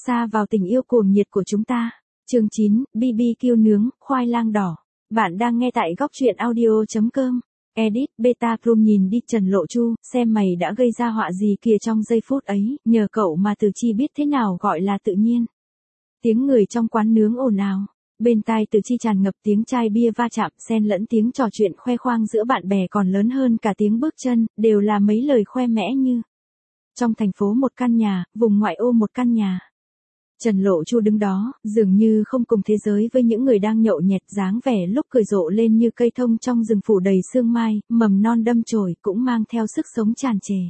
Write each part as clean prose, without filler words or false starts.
Xa vào tình yêu cuồng nhiệt của chúng ta. Chương 9, BBQ nướng, khoai lang đỏ. Bạn đang nghe tại góc truyện audio.com. Edit, Beta Plum nhìn đi Trần Lộ Chu, xem mày đã gây ra họa gì kìa trong giây phút ấy, nhờ cậu mà Từ Chi biết thế nào gọi là tự nhiên. Tiếng người trong quán nướng ồn ào. Bên tai Từ Chi tràn ngập tiếng chai bia va chạm, xen lẫn tiếng trò chuyện khoe khoang giữa bạn bè còn lớn hơn cả tiếng bước chân, đều là mấy lời khoe mẽ như: trong thành phố một căn nhà, vùng ngoại ô một căn nhà. Trần Lộ Chu đứng đó, dường như không cùng thế giới với những người đang nhậu nhẹt, dáng vẻ lúc cười rộ lên như cây thông trong rừng phủ đầy sương mai, mầm non đâm chồi cũng mang theo sức sống tràn trề.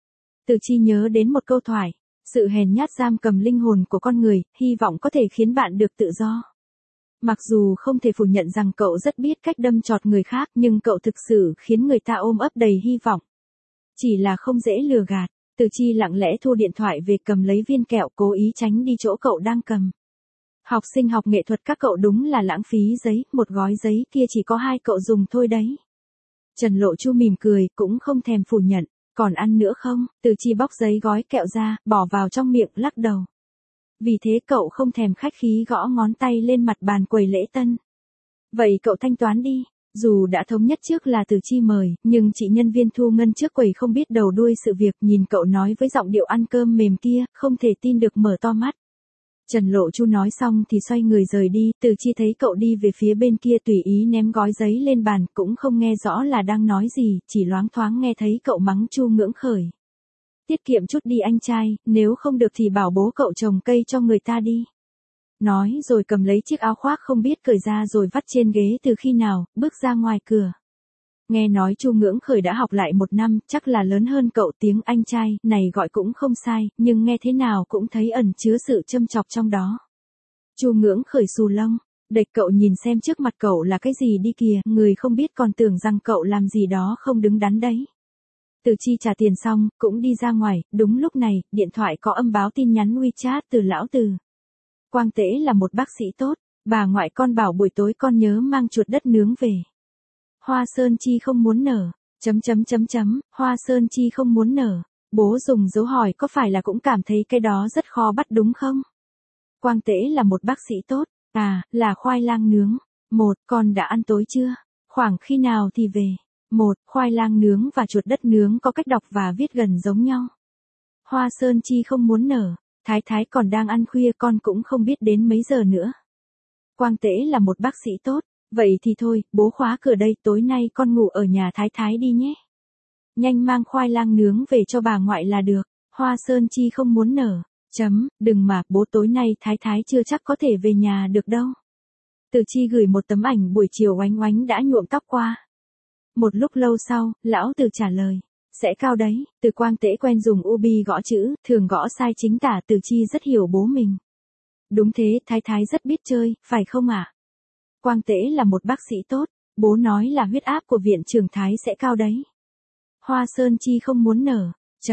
Từ Chi nhớ đến một câu thoại: sự hèn nhát giam cầm linh hồn của con người, hy vọng có thể khiến bạn được tự do. Mặc dù không thể phủ nhận rằng cậu rất biết cách đâm chọt người khác, nhưng cậu thực sự khiến người ta ôm ấp đầy hy vọng. Chỉ là không dễ lừa gạt. Từ Chi lặng lẽ thu điện thoại về cầm lấy viên kẹo, cố ý tránh đi chỗ cậu đang cầm. Học sinh học nghệ thuật các cậu đúng là lãng phí giấy, một gói giấy kia chỉ có 2 cậu dùng thôi đấy. Trần Lộ Chu mỉm cười, cũng không thèm phủ nhận. Còn ăn nữa không? Từ Chi bóc giấy gói kẹo ra, bỏ vào trong miệng, lắc đầu. Vì thế cậu không thèm khách khí gõ ngón tay lên mặt bàn quầy lễ tân. Vậy cậu thanh toán đi. Dù đã thống nhất trước là Từ Chi mời, nhưng chị nhân viên thu ngân trước quầy không biết đầu đuôi sự việc, nhìn cậu nói với giọng điệu ăn cơm mềm kia, không thể tin được mở to mắt. Trần Lộ Chu nói xong thì xoay người rời đi, Từ Chi thấy cậu đi về phía bên kia tùy ý ném gói giấy lên bàn, cũng không nghe rõ là đang nói gì, chỉ loáng thoáng nghe thấy cậu mắng Chu Ngưỡng Khởi. Tiết kiệm chút đi anh trai, nếu không được thì bảo bố cậu trồng cây cho người ta đi. Nói rồi cầm lấy chiếc áo khoác không biết cởi ra rồi vắt trên ghế từ khi nào, bước ra ngoài cửa. Nghe nói Chu Ngưỡng Khởi đã học lại 1 năm, chắc là lớn hơn cậu, tiếng anh trai này gọi cũng không sai, nhưng nghe thế nào cũng thấy ẩn chứa sự châm chọc trong đó. Chu Ngưỡng Khởi xù lông, đệch cậu nhìn xem trước mặt cậu là cái gì đi kìa, người không biết còn tưởng rằng cậu làm gì đó không đứng đắn đấy. Từ Chi trả tiền xong, cũng đi ra ngoài, đúng lúc này, điện thoại có âm báo tin nhắn WeChat từ lão Từ. Quang Tế là một bác sĩ tốt, bà ngoại con bảo buổi tối con nhớ mang chuột đất nướng về. Hoa sơn chi không muốn nở, hoa sơn chi không muốn nở, bố dùng dấu hỏi có phải là cũng cảm thấy cái đó rất khó bắt đúng không? Quang Tế là một bác sĩ tốt, là khoai lang nướng. Con đã ăn tối chưa? Khoảng khi nào thì về? Khoai lang nướng và chuột đất nướng có cách đọc và viết gần giống nhau. Hoa sơn chi không muốn nở. Thái còn đang ăn khuya, con cũng không biết đến mấy giờ nữa. Quang Tế là một bác sĩ tốt, vậy thì thôi, bố khóa cửa đây, tối nay con ngủ ở nhà Thái đi nhé. Nhanh mang khoai lang nướng về cho bà ngoại là được. Hoa sơn chi không muốn nở. Đừng mà, bố tối nay Thái chưa chắc có thể về nhà được đâu. Từ Chi gửi một tấm ảnh buổi chiều oánh oánh đã nhuộm tóc qua. Một lúc lâu sau, lão Từ trả lời. Sẽ cao đấy. Từ Quang Tế quen dùng ubi gõ chữ, thường gõ sai chính tả. Từ Chi rất hiểu bố mình. Đúng thế, Thái rất biết chơi, phải không ạ? Quang Tế là một bác sĩ tốt, bố nói là huyết áp của viện trưởng Thái sẽ cao đấy. Hoa sơn chi không muốn nở.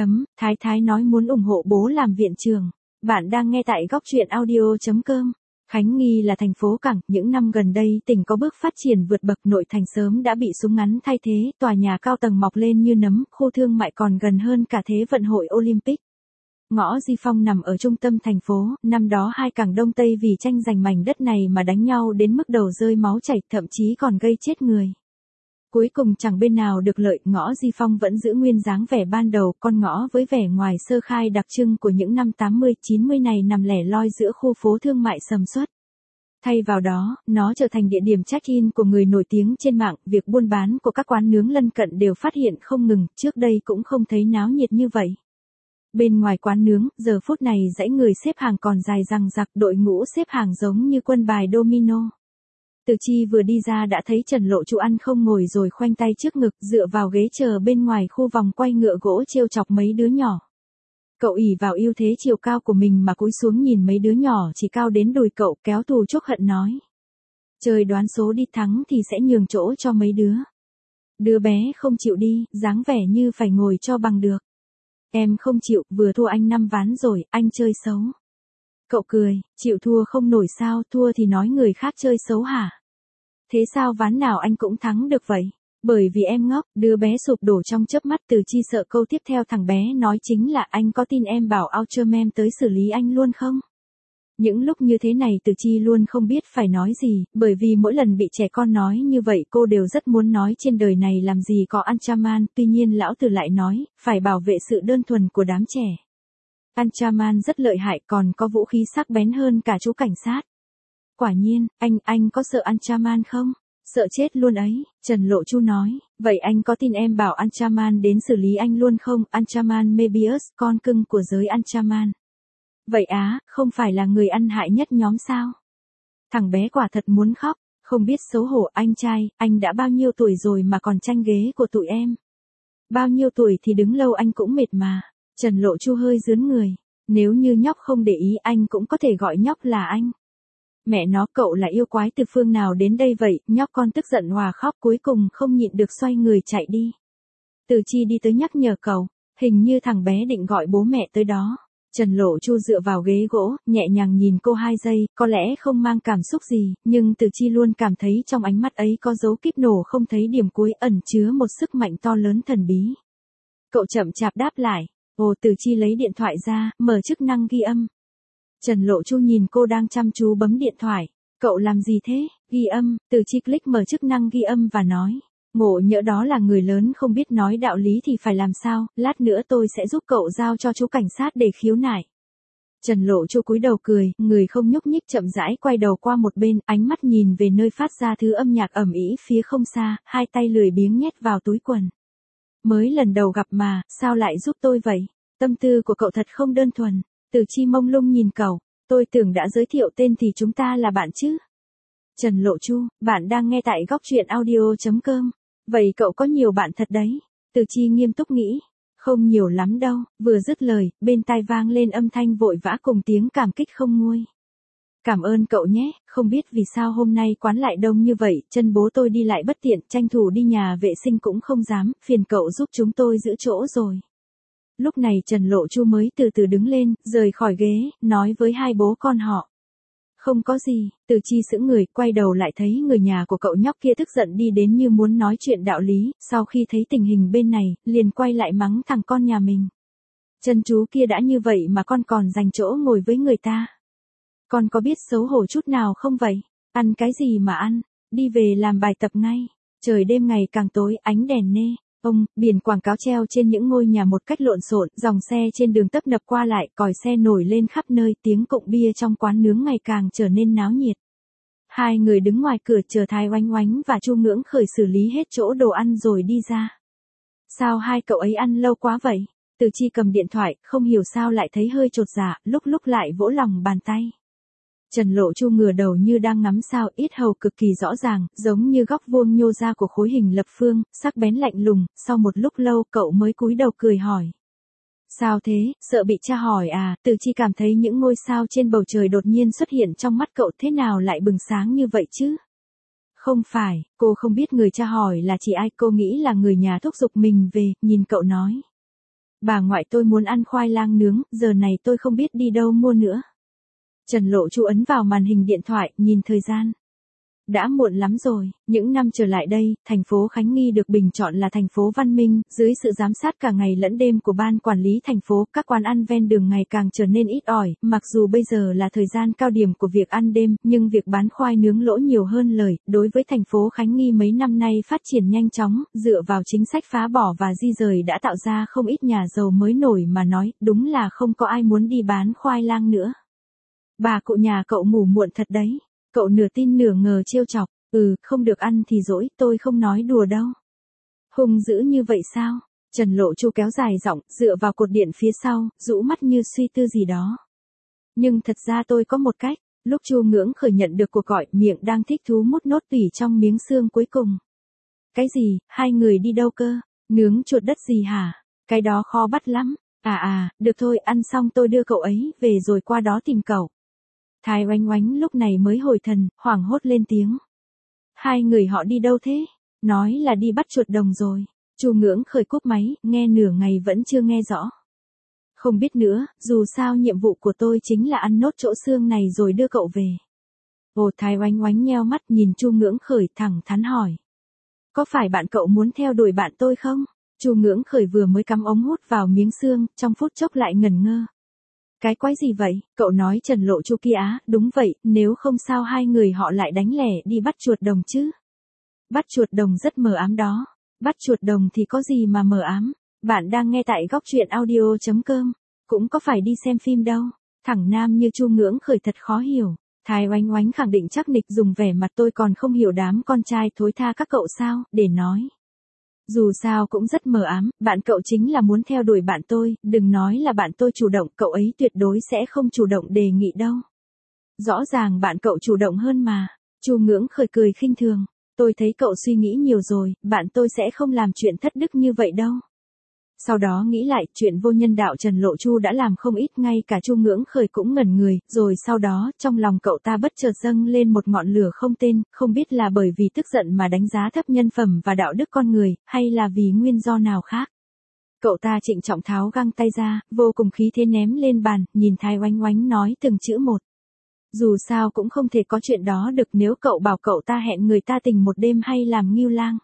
Thái nói muốn ủng hộ bố làm viện trưởng. Bạn đang nghe tại góc truyện audio.com. Khánh Nghi là thành phố cảng, những năm gần đây tỉnh có bước phát triển vượt bậc, nội thành sớm đã bị súng ngắn thay thế, tòa nhà cao tầng mọc lên như nấm, khu thương mại còn gần hơn cả Thế vận hội Olympic. Ngõ Di Phong nằm ở trung tâm thành phố, năm đó 2 cảng Đông Tây vì tranh giành mảnh đất này mà đánh nhau đến mức đầu rơi máu chảy, thậm chí còn gây chết người. Cuối cùng chẳng bên nào được lợi, ngõ Di Phong vẫn giữ nguyên dáng vẻ ban đầu, con ngõ với vẻ ngoài sơ khai đặc trưng của những năm 80, 90 này nằm lẻ loi giữa khu phố thương mại sầm uất. Thay vào đó, nó trở thành địa điểm check-in của người nổi tiếng trên mạng, việc buôn bán của các quán nướng lân cận đều phát hiện không ngừng, trước đây cũng không thấy náo nhiệt như vậy. Bên ngoài quán nướng, giờ phút này dãy người xếp hàng còn dài dằng dặc, đội ngũ xếp hàng giống như quân bài domino. Từ Chi vừa đi ra đã thấy Trần Lộ Chu ăn không ngồi rồi khoanh tay trước ngực, dựa vào ghế chờ bên ngoài khu vòng quay ngựa gỗ trêu chọc mấy đứa nhỏ. Cậu ỷ vào ưu thế chiều cao của mình mà cúi xuống nhìn mấy đứa nhỏ chỉ cao đến đùi cậu, kéo thù chuốc hận nói. Trời đoán số đi, thắng thì sẽ nhường chỗ cho mấy đứa. Đứa bé không chịu đi, dáng vẻ như phải ngồi cho bằng được. Em không chịu, vừa thua anh 5 ván rồi, anh chơi xấu. Cậu cười, chịu thua không nổi sao, thua thì nói người khác chơi xấu hả? Thế sao ván nào anh cũng thắng được vậy? Bởi vì em ngốc, đứa bé sụp đổ trong chớp mắt. Từ Chi sợ câu tiếp theo thằng bé nói chính là anh có tin em bảo Ultraman tới xử lý anh luôn không? Những lúc như thế này Từ Chi luôn không biết phải nói gì, bởi vì mỗi lần bị trẻ con nói như vậy cô đều rất muốn nói trên đời này làm gì có Anchaman, tuy nhiên lão Từ lại nói, phải bảo vệ sự đơn thuần của đám trẻ. Anchaman rất lợi hại còn có vũ khí sắc bén hơn cả chú cảnh sát. Quả nhiên, anh có sợ Anchaman không? Sợ chết luôn ấy, Trần Lộ Chu nói, vậy anh có tin em bảo Anchaman đến xử lý anh luôn không? Anchaman Mebius, con cưng của giới Anchaman. Vậy á, không phải là người ăn hại nhất nhóm sao? Thằng bé quả thật muốn khóc, không biết xấu hổ anh trai, anh đã bao nhiêu tuổi rồi mà còn tranh ghế của tụi em? Bao nhiêu tuổi thì đứng lâu anh cũng mệt mà. Trần Lộ Chu hơi rướn người, nếu như nhóc không để ý anh cũng có thể gọi nhóc là anh. Mẹ nó cậu là yêu quái từ phương nào đến đây vậy, nhóc con tức giận hòa khóc cuối cùng không nhịn được xoay người chạy đi. Từ Chi đi tới nhắc nhở cậu, hình như thằng bé định gọi bố mẹ tới đó. Trần Lộ Chu dựa vào ghế gỗ, nhẹ nhàng nhìn cô 2 giây, có lẽ không mang cảm xúc gì, nhưng Từ Chi luôn cảm thấy trong ánh mắt ấy có dấu kíp nổ không thấy điểm cuối ẩn chứa một sức mạnh to lớn thần bí. Cậu chậm chạp đáp lại, Từ Chi lấy điện thoại ra, mở chức năng ghi âm. Trần Lộ Chu nhìn cô đang chăm chú bấm điện thoại, cậu làm gì thế, ghi âm, Từ Chi click mở chức năng ghi âm và nói. Ngộ nhỡ đó là người lớn không biết nói đạo lý thì phải làm sao, lát nữa tôi sẽ giúp cậu giao cho chú cảnh sát để khiếu nại. Trần Lộ Chu cúi đầu cười, người không nhúc nhích chậm rãi quay đầu qua một bên, ánh mắt nhìn về nơi phát ra thứ âm nhạc ầm ĩ phía không xa, hai tay lười biếng nhét vào túi quần. Mới lần đầu gặp mà, sao lại giúp tôi vậy? Tâm tư của cậu thật không đơn thuần. Từ Chi mông lung nhìn cậu, tôi tưởng đã giới thiệu tên thì chúng ta là bạn chứ. Trần Lộ Chu, bạn đang nghe tại góc truyện audio.com. Vậy cậu có nhiều bạn thật đấy. Từ Chi nghiêm túc nghĩ. Không nhiều lắm đâu, vừa dứt lời, bên tai vang lên âm thanh vội vã cùng tiếng cảm kích không nguôi. Cảm ơn cậu nhé, không biết vì sao hôm nay quán lại đông như vậy, chân bố tôi đi lại bất tiện, tranh thủ đi nhà vệ sinh cũng không dám, phiền cậu giúp chúng tôi giữ chỗ rồi. Lúc này Trần Lộ Chu mới từ từ đứng lên, rời khỏi ghế, nói với hai bố con họ. Không có gì, Từ Chi sững người, quay đầu lại thấy người nhà của cậu nhóc kia tức giận đi đến như muốn nói chuyện đạo lý, sau khi thấy tình hình bên này, liền quay lại mắng thằng con nhà mình. Chân chú kia đã như vậy mà con còn dành chỗ ngồi với người ta. Con có biết xấu hổ chút nào không vậy? Ăn cái gì mà ăn? Đi về làm bài tập ngay. Trời đêm ngày càng tối, ánh đèn nê. Biển quảng cáo treo trên những ngôi nhà một cách lộn xộn, dòng xe trên đường tấp nập qua lại, còi xe nổi lên khắp nơi, tiếng cụng bia trong quán nướng ngày càng trở nên náo nhiệt. Hai người đứng ngoài cửa chờ Thái Oánh Oánh và Chu Ngưỡng Khởi xử lý hết chỗ đồ ăn rồi đi ra. Sao hai cậu ấy ăn lâu quá vậy? Từ Chi cầm điện thoại, không hiểu sao lại thấy hơi chột dạ, lúc lại vỗ lòng bàn tay. Trần Lộ Chu ngửa đầu như đang ngắm sao, yết hầu cực kỳ rõ ràng, giống như góc vuông nhô ra của khối hình lập phương, sắc bén lạnh lùng, sau một lúc lâu cậu mới cúi đầu cười hỏi. Sao thế, sợ bị cha hỏi à? Từ Chi cảm thấy những ngôi sao trên bầu trời đột nhiên xuất hiện trong mắt cậu, thế nào lại bừng sáng như vậy chứ? Không phải, cô không biết người cha hỏi là chỉ ai, cô nghĩ là người nhà thúc giục mình về, nhìn cậu nói. Bà ngoại tôi muốn ăn khoai lang nướng, giờ này tôi không biết đi đâu mua nữa. Trần Lộ Chu ấn vào màn hình điện thoại, nhìn thời gian. Đã muộn lắm rồi, những năm trở lại đây, thành phố Khánh Nghi được bình chọn là thành phố văn minh, dưới sự giám sát cả ngày lẫn đêm của ban quản lý thành phố, các quán ăn ven đường ngày càng trở nên ít ỏi, mặc dù bây giờ là thời gian cao điểm của việc ăn đêm, nhưng việc bán khoai nướng lỗ nhiều hơn lời, đối với thành phố Khánh Nghi mấy năm nay phát triển nhanh chóng, dựa vào chính sách phá bỏ và di rời đã tạo ra không ít nhà giàu mới nổi mà nói, đúng là không có ai muốn đi bán khoai lang nữa. Bà cụ nhà cậu ngủ muộn thật đấy. Cậu nửa tin nửa ngờ trêu chọc, không được ăn thì dỗi, tôi không nói đùa đâu. Hung dữ như vậy sao? Trần Lộ Chu kéo dài giọng, dựa vào cột điện phía sau, rũ mắt như suy tư gì đó. Nhưng thật ra tôi có một cách, lúc Chu Ngưỡng Khởi nhận được cuộc gọi, miệng đang thích thú mút nốt tủy trong miếng xương cuối cùng. Cái gì, hai người đi đâu cơ? Nướng chuột đất gì hả? Cái đó khó bắt lắm. Được thôi, ăn xong tôi đưa cậu ấy về rồi qua đó tìm cậu. Thái Oánh Oánh lúc này mới hồi thần, hoảng hốt lên tiếng. Hai người họ đi đâu thế? Nói là đi bắt chuột đồng rồi. Chu Ngưỡng Khởi cúp máy, nghe nửa ngày vẫn chưa nghe rõ. Không biết nữa, dù sao nhiệm vụ của tôi chính là ăn nốt chỗ xương này rồi đưa cậu về. Thái Oánh Oánh nheo mắt nhìn Chu Ngưỡng Khởi thẳng thắn hỏi. Có phải bạn cậu muốn theo đuổi bạn tôi không? Chu Ngưỡng Khởi vừa mới cắm ống hút vào miếng xương, trong phút chốc lại ngẩn ngơ. Cái quái gì vậy? Cậu nói Trần Lộ Chu kia á, đúng vậy, nếu không sao hai người họ lại đánh lẻ đi bắt chuột đồng chứ. Bắt chuột đồng rất mờ ám đó. Bắt chuột đồng thì có gì mà mờ ám. Bạn đang nghe tại góc truyện audio.com. Cũng có phải đi xem phim đâu. Thằng nam như Chu Ngưỡng Khởi thật khó hiểu. Thái Oánh Oánh khẳng định chắc nịch dùng vẻ mặt tôi còn không hiểu đám con trai thối tha các cậu sao, để nói. Dù sao cũng rất mờ ám, bạn cậu chính là muốn theo đuổi bạn tôi, đừng nói là bạn tôi chủ động, cậu ấy tuyệt đối sẽ không chủ động đề nghị đâu. Rõ ràng bạn cậu chủ động hơn mà. Chu Ngưỡng Khởi cười khinh thường. Tôi thấy cậu suy nghĩ nhiều rồi, bạn tôi sẽ không làm chuyện thất đức như vậy đâu. Sau đó nghĩ lại, chuyện vô nhân đạo Trần Lộ Chu đã làm không ít, ngay cả Chu Ngưỡng Khởi cũng ngẩn người, rồi sau đó, trong lòng cậu ta bất chợt dâng lên một ngọn lửa không tên, không biết là bởi vì tức giận mà đánh giá thấp nhân phẩm và đạo đức con người, hay là vì nguyên do nào khác. Cậu ta trịnh trọng tháo găng tay ra, vô cùng khí thế ném lên bàn, nhìn Thái Oánh Oánh nói từng chữ một. Dù sao cũng không thể có chuyện đó được nếu cậu bảo cậu ta hẹn người ta tình một đêm hay làm ngưu lang.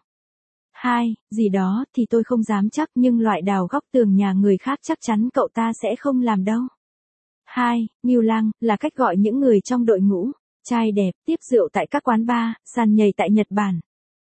Gì đó thì tôi không dám chắc, nhưng loại đào góc tường nhà người khác chắc chắn cậu ta sẽ không làm đâu. Ngưu lang là cách gọi những người trong đội ngũ trai đẹp tiếp rượu tại các quán bar, sàn nhảy tại Nhật Bản.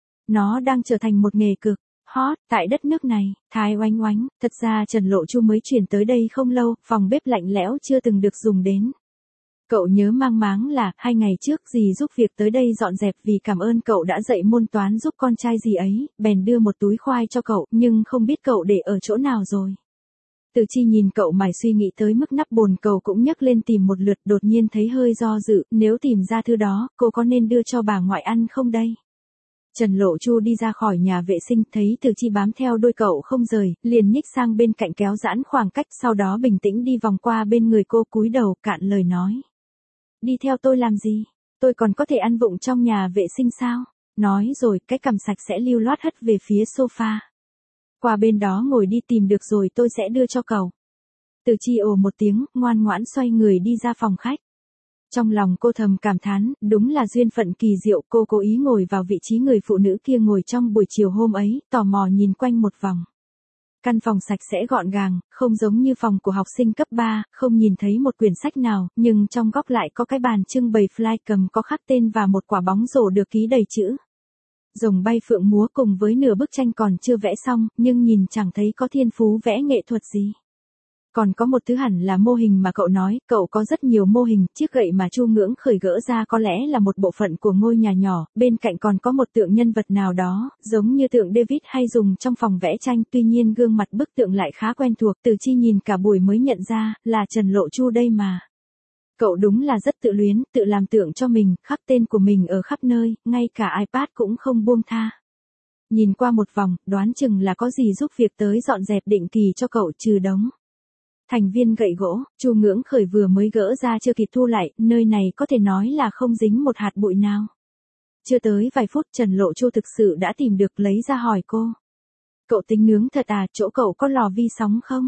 Nó đang trở thành một nghề cực hot tại đất nước này. Thái Oánh Oánh, thật ra Trần Lộ Chu mới chuyển tới đây không lâu, phòng bếp lạnh lẽo chưa từng được dùng đến. Cậu nhớ mang máng là 2 ngày trước dì giúp việc tới đây dọn dẹp, vì cảm ơn cậu đã dạy môn toán giúp con trai dì ấy, bèn đưa một túi khoai cho cậu, nhưng không biết cậu để ở chỗ nào rồi. Từ Chi nhìn cậu mải suy nghĩ tới mức nắp bồn cầu cũng nhấc lên tìm một lượt, đột nhiên thấy hơi do dự, nếu tìm ra thứ đó, cô có nên đưa cho bà ngoại ăn không đây? Trần Lộ Chu đi ra khỏi nhà vệ sinh, thấy Từ Chi bám theo đôi cậu không rời, liền nhích sang bên cạnh kéo giãn khoảng cách, sau đó bình tĩnh đi vòng qua bên người cô, cúi đầu cạn lời nói. Đi theo tôi làm gì? Tôi còn có thể ăn vụng trong nhà vệ sinh sao? Nói rồi, cái cằm sạch sẽ lưu loát hất về phía sofa. Qua bên đó ngồi đi, tìm được rồi tôi sẽ đưa cho cậu. Từ Chi ồ một tiếng, ngoan ngoãn xoay người đi ra phòng khách. Trong lòng cô thầm cảm thán, đúng là duyên phận kỳ diệu, cô cố ý ngồi vào vị trí người phụ nữ kia ngồi trong buổi chiều hôm ấy, tò mò nhìn quanh một vòng. Căn phòng sạch sẽ gọn gàng, không giống như phòng của học sinh cấp 3, không nhìn thấy một quyển sách nào, nhưng trong góc lại có cái bàn trưng bày fly cầm có khắc tên và một quả bóng rổ được ký đầy chữ. Rồng bay phượng múa cùng với nửa bức tranh còn chưa vẽ xong, nhưng nhìn chẳng thấy có thiên phú vẽ nghệ thuật gì. Còn có một thứ hẳn là mô hình mà cậu nói, cậu có rất nhiều mô hình, chiếc gậy mà Chu Ngưỡng Khởi gỡ ra có lẽ là một bộ phận của ngôi nhà nhỏ, bên cạnh còn có một tượng nhân vật nào đó, giống như tượng David hay dùng trong phòng vẽ tranh, tuy nhiên gương mặt bức tượng lại khá quen thuộc, Từ Chi nhìn cả buổi mới nhận ra, là Trần Lộ Chu đây mà. Cậu đúng là rất tự luyến, tự làm tượng cho mình, khắc tên của mình ở khắp nơi, ngay cả iPad cũng không buông tha. Nhìn qua một vòng, đoán chừng là có gì giúp việc tới dọn dẹp định kỳ cho cậu, trừ đống thành viên gậy gỗ, Chu Ngưỡng Khởi vừa mới gỡ ra chưa kịp thu lại, nơi này có thể nói là không dính một hạt bụi nào. Chưa tới vài phút Trần Lộ Chu thực sự đã tìm được, lấy ra hỏi cô. Cậu tính nướng thật à, chỗ cậu có lò vi sóng không?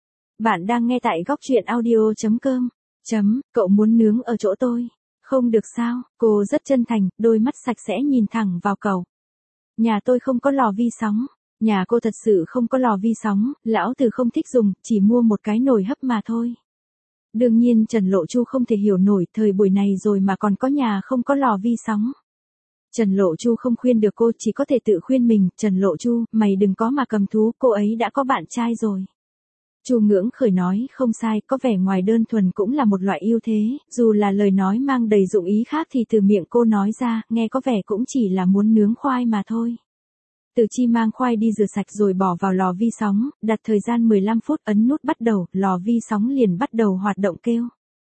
Bạn đang nghe tại góc truyện audio.com. Cậu muốn nướng ở chỗ tôi. Không được sao, cô rất chân thành, đôi mắt sạch sẽ nhìn thẳng vào cậu. Nhà tôi không có lò vi sóng. Nhà cô thật sự không có lò vi sóng, lão Từ không thích dùng, chỉ mua một cái nồi hấp mà thôi. Đương nhiên Trần Lộ Chu không thể hiểu nổi, thời buổi này rồi mà còn có nhà không có lò vi sóng. Trần Lộ Chu không khuyên được cô, chỉ có thể tự khuyên mình, Trần Lộ Chu, mày đừng có mà cầm thú, cô ấy đã có bạn trai rồi. Chu Ngưỡng Khởi nói, không sai, có vẻ ngoài đơn thuần cũng là một loại ưu thế, dù là lời nói mang đầy dụng ý khác thì từ miệng cô nói ra, nghe có vẻ cũng chỉ là muốn nướng khoai mà thôi. Từ Chi mang khoai đi rửa sạch rồi bỏ vào lò vi sóng, đặt thời gian 15 phút, ấn nút bắt đầu, lò vi sóng liền bắt đầu hoạt động kêu.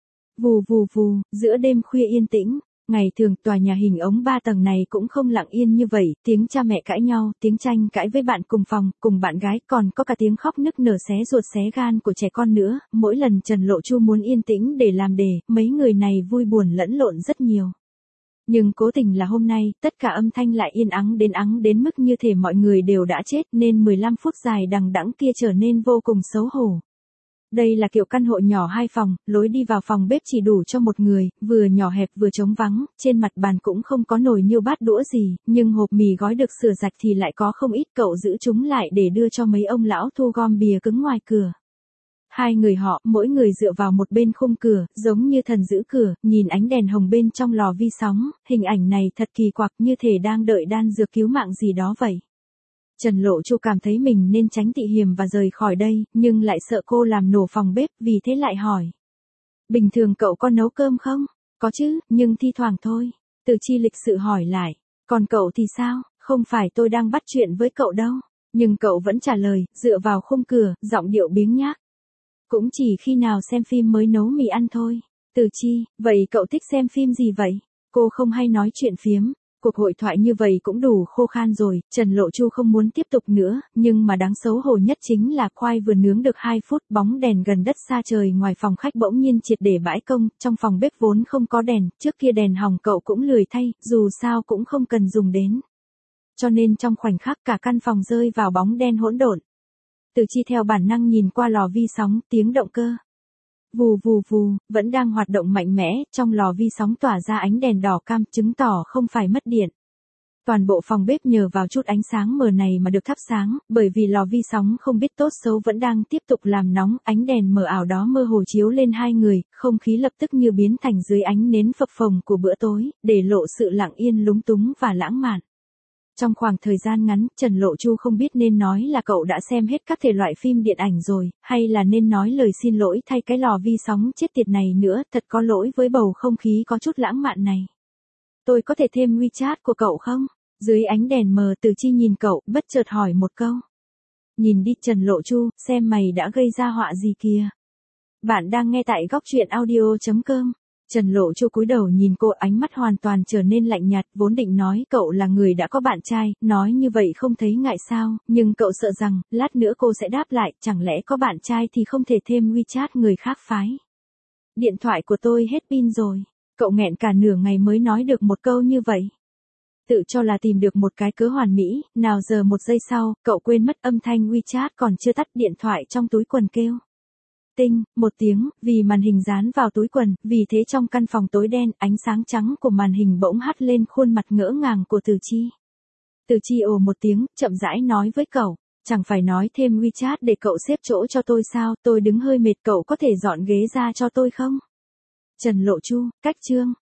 Vù vù vù, giữa đêm khuya yên tĩnh, ngày thường tòa nhà hình ống 3 tầng này cũng không lặng yên như vậy, tiếng cha mẹ cãi nhau, tiếng tranh cãi với bạn cùng phòng, cùng bạn gái, còn có cả tiếng khóc nức nở xé ruột xé gan của trẻ con nữa, mỗi lần Trần Lộ Chu muốn yên tĩnh để làm đề, mấy người này vui buồn lẫn lộn rất nhiều. Nhưng cố tình là hôm nay, tất cả âm thanh lại yên ắng đến mức như thể mọi người đều đã chết, nên 15 phút dài đằng đẵng kia trở nên vô cùng xấu hổ. Đây là kiểu căn hộ nhỏ 2 phòng, lối đi vào phòng bếp chỉ đủ cho một người, vừa nhỏ hẹp vừa trống vắng, trên mặt bàn cũng không có nồi niêu bát đũa gì, nhưng hộp mì gói được rửa sạch thì lại có không ít, cậu giữ chúng lại để đưa cho mấy ông lão thu gom bìa cứng ngoài cửa. Hai người họ, mỗi người dựa vào một bên khung cửa, giống như thần giữ cửa, nhìn ánh đèn hồng bên trong lò vi sóng, hình ảnh này thật kỳ quặc như thể đang đợi đan dược cứu mạng gì đó vậy. Trần Lộ Chu cảm thấy mình nên tránh Tị Hiềm và rời khỏi đây, nhưng lại sợ cô làm nổ phòng bếp, vì thế lại hỏi. Bình thường cậu có nấu cơm không? Có chứ, nhưng thi thoảng thôi. Từ Chi lịch sự hỏi lại. Còn cậu thì sao? Không phải tôi đang bắt chuyện với cậu đâu. Nhưng cậu vẫn trả lời, dựa vào khung cửa, giọng điệu biếng nhác. Cũng chỉ khi nào xem phim mới nấu mì ăn thôi. Từ Chi, vậy cậu thích xem phim gì vậy? Cô không hay nói chuyện phiếm. Cuộc hội thoại như vậy cũng đủ khô khan rồi, Trần Lộ Chu không muốn tiếp tục nữa, nhưng mà đáng xấu hổ nhất chính là khoai vừa nướng được 2 phút, bóng đèn gần đất xa trời ngoài phòng khách bỗng nhiên triệt để bãi công, trong phòng bếp vốn không có đèn, trước kia đèn hỏng cậu cũng lười thay, dù sao cũng không cần dùng đến. Cho nên trong khoảnh khắc cả căn phòng rơi vào bóng đen hỗn độn. Từ Chi theo bản năng nhìn qua lò vi sóng, tiếng động cơ. Vù vù vù, vẫn đang hoạt động mạnh mẽ, trong lò vi sóng tỏa ra ánh đèn đỏ cam, chứng tỏ không phải mất điện. Toàn bộ phòng bếp nhờ vào chút ánh sáng mờ này mà được thắp sáng, bởi vì lò vi sóng không biết tốt xấu vẫn đang tiếp tục làm nóng, ánh đèn mờ ảo đó mơ hồ chiếu lên hai người, không khí lập tức như biến thành dưới ánh nến phập phồng của bữa tối, để lộ sự lặng yên lúng túng và lãng mạn. Trong khoảng thời gian ngắn, Trần Lộ Chu không biết nên nói là cậu đã xem hết các thể loại phim điện ảnh rồi, hay là nên nói lời xin lỗi thay cái lò vi sóng chết tiệt này nữa, thật có lỗi với bầu không khí có chút lãng mạn này. Tôi có thể thêm WeChat của cậu không? Dưới ánh đèn mờ Từ Chi nhìn cậu, bất chợt hỏi một câu. Nhìn đi Trần Lộ Chu, xem mày đã gây ra họa gì kìa. Bạn đang nghe tại góc truyện audio.com. Trần Lộ Chu cúi đầu nhìn cô, ánh mắt hoàn toàn trở nên lạnh nhạt, vốn định nói cậu là người đã có bạn trai, nói như vậy không thấy ngại sao, nhưng cậu sợ rằng, lát nữa cô sẽ đáp lại, chẳng lẽ có bạn trai thì không thể thêm WeChat người khác phái. Điện thoại của tôi hết pin rồi, cậu nghẹn cả nửa ngày mới nói được một câu như vậy. Tự cho là tìm được một cái cớ hoàn mỹ, nào giờ một giây sau, cậu quên mất âm thanh WeChat còn chưa tắt, điện thoại trong túi quần kêu. Tinh, một tiếng, vì màn hình dán vào túi quần, vì thế trong căn phòng tối đen, ánh sáng trắng của màn hình bỗng hắt lên khuôn mặt ngỡ ngàng của Từ Chi. Từ Chi ồ một tiếng, chậm rãi nói với cậu, chẳng phải nói thêm WeChat để cậu xếp chỗ cho tôi sao, tôi đứng hơi mệt, cậu có thể dọn ghế ra cho tôi không? Trần Lộ Chu, cách chương.